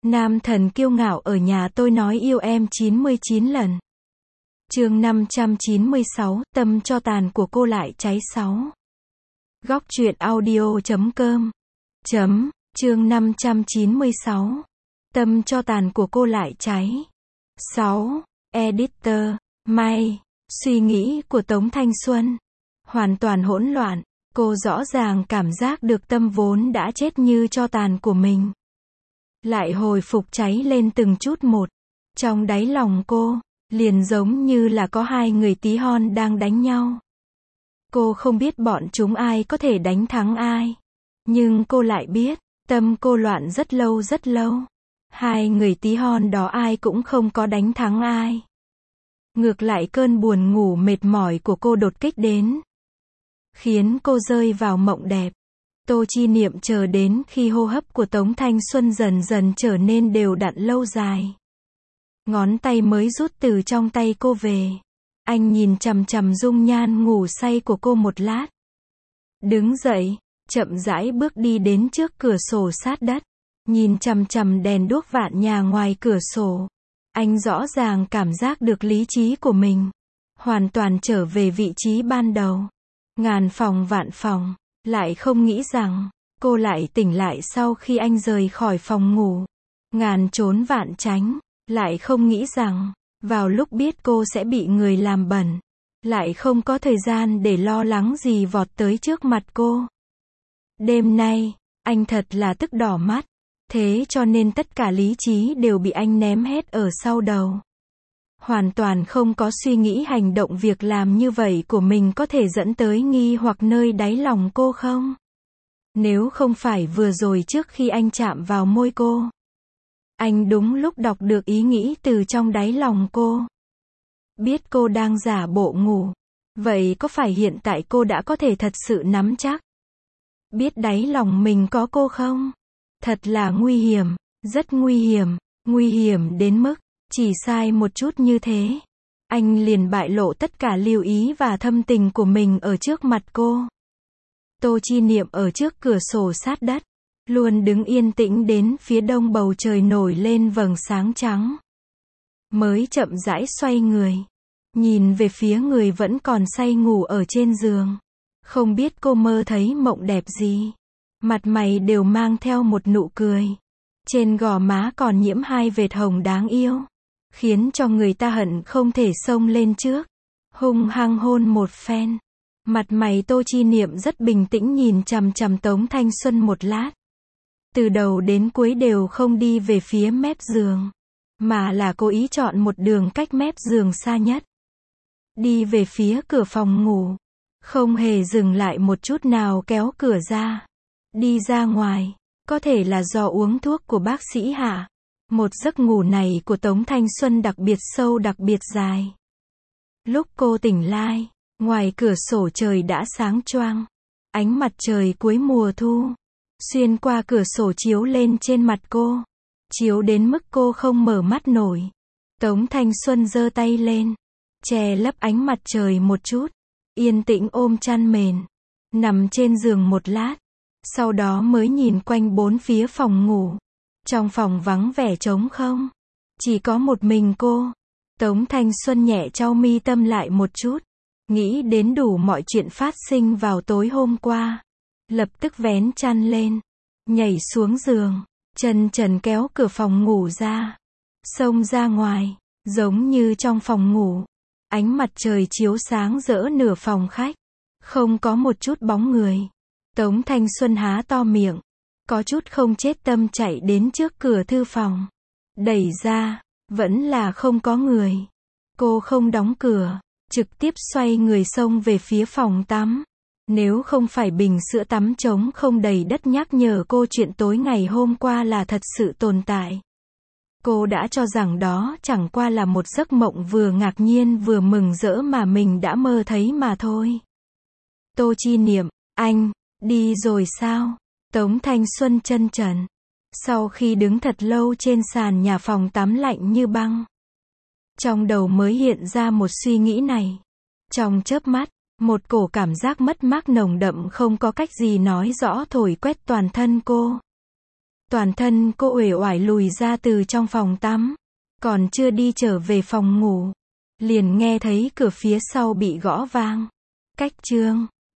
Nam thần kiêu ngạo ở nhà tôi nói yêu em 99 lần. Chương 596, tâm cho tàn của cô lại cháy 6. Góc truyện audio.com. Chương 596. Tâm cho tàn của cô lại cháy 6. Editor, May. Suy nghĩ của Tống Thanh Xuân hoàn toàn hỗn loạn, cô rõ ràng cảm giác được tâm vốn đã chết như tro tàn của mình lại hồi phục cháy lên từng chút một. Trong đáy lòng cô, liền giống như là có hai người tí hon đang đánh nhau. Cô không biết bọn chúng ai có thể đánh thắng ai. Nhưng cô lại biết, tâm cô loạn rất lâu rất lâu. Hai người tí hon đó ai cũng không có đánh thắng ai. Ngược lại cơn buồn ngủ mệt mỏi của cô đột kích đến, khiến cô rơi vào mộng đẹp. Tô Chi Niệm chờ đến khi hô hấp của Tống Thanh Xuân dần dần trở nên đều đặn lâu dài. Ngón tay mới rút từ trong tay cô về. Anh nhìn chằm chằm dung nhan ngủ say của cô một lát. Đứng dậy, chậm rãi bước đi đến trước cửa sổ sát đất. Nhìn chằm chằm đèn đuốc vạn nhà ngoài cửa sổ. Anh rõ ràng cảm giác được lý trí của mình hoàn toàn trở về vị trí ban đầu. Ngàn phòng vạn phòng, lại không nghĩ rằng cô lại tỉnh lại sau khi anh rời khỏi phòng ngủ. Ngàn trốn vạn tránh, lại không nghĩ rằng vào lúc biết cô sẽ bị người làm bẩn, lại không có thời gian để lo lắng gì vọt tới trước mặt cô. Đêm nay, anh thật là tức đỏ mắt. Thế cho nên tất cả lý trí đều bị anh ném hết ở sau đầu. Hoàn toàn không có suy nghĩ hành động việc làm như vậy của mình có thể dẫn tới nghi hoặc nơi đáy lòng cô không? Nếu không phải vừa rồi trước khi anh chạm vào môi cô, anh đúng lúc đọc được ý nghĩ từ trong đáy lòng cô. Biết cô đang giả bộ ngủ. Vậy có phải hiện tại cô đã có thể thật sự nắm chắc? Biết đáy lòng mình có cô không? Thật là nguy hiểm, rất nguy hiểm đến mức, chỉ sai một chút như thế, anh liền bại lộ tất cả lưu ý và thâm tình của mình ở trước mặt cô. Tô Chi Niệm ở trước cửa sổ sát đất, luôn đứng yên tĩnh đến phía đông bầu trời nổi lên vầng sáng trắng. Mới chậm rãi xoay người, nhìn về phía người vẫn còn say ngủ ở trên giường. Không biết cô mơ thấy mộng đẹp gì. Mặt mày đều mang theo một nụ cười. Trên gò má còn nhiễm hai vệt hồng đáng yêu, khiến cho người ta hận không thể xông lên trước, hung hăng hôn một phen. Mặt mày Tô Chi Niệm rất bình tĩnh nhìn chằm chằm Tống Thanh Xuân một lát. Từ đầu đến cuối đều không đi về phía mép giường, mà là cố ý chọn một đường cách mép giường xa nhất. Đi về phía cửa phòng ngủ, không hề dừng lại một chút nào kéo cửa ra. Đi ra ngoài, có thể là do uống thuốc của bác sĩ hả? Một giấc ngủ này của Tống Thanh Xuân đặc biệt sâu đặc biệt dài. Lúc cô tỉnh lại, ngoài cửa sổ trời đã sáng choang. Ánh mặt trời cuối mùa thu, xuyên qua cửa sổ chiếu lên trên mặt cô. Chiếu đến mức cô không mở mắt nổi. Tống Thanh Xuân giơ tay lên, che lấp ánh mặt trời một chút. Yên tĩnh ôm chăn mền, nằm trên giường một lát. Sau đó mới nhìn quanh bốn phía phòng ngủ. Trong phòng vắng vẻ trống không. Chỉ có một mình cô. Tống Thanh Xuân nhẹ chau mi tâm lại một chút. Nghĩ đến đủ mọi chuyện phát sinh vào tối hôm qua. Lập tức vén chăn lên. Nhảy xuống giường. Chân trần kéo cửa phòng ngủ ra. Xông ra ngoài. Giống như trong phòng ngủ. Ánh mặt trời chiếu sáng rỡ nửa phòng khách. Không có một chút bóng người. Tống Thanh Xuân há to miệng, có chút không chết tâm chạy đến trước cửa thư phòng. Đẩy ra, vẫn là không có người. Cô không đóng cửa, trực tiếp xoay người xông về phía phòng tắm. Nếu không phải bình sữa tắm trống không đầy đất nhắc nhở cô chuyện tối ngày hôm qua là thật sự tồn tại, cô đã cho rằng đó chẳng qua là một giấc mộng vừa ngạc nhiên vừa mừng rỡ mà mình đã mơ thấy mà thôi. Tô Chi Niệm, anh đi rồi sao? Tống Thanh Xuân chân trần. Sau khi đứng thật lâu trên sàn nhà phòng tắm lạnh như băng, trong đầu mới hiện ra một suy nghĩ này. Trong chớp mắt, một cổ cảm giác mất mát nồng đậm không có cách gì nói rõ thổi quét toàn thân cô. Toàn thân cô uể oải lùi ra từ trong phòng tắm. Còn chưa đi trở về phòng ngủ, liền nghe thấy cửa phía sau bị gõ vang. Cách chương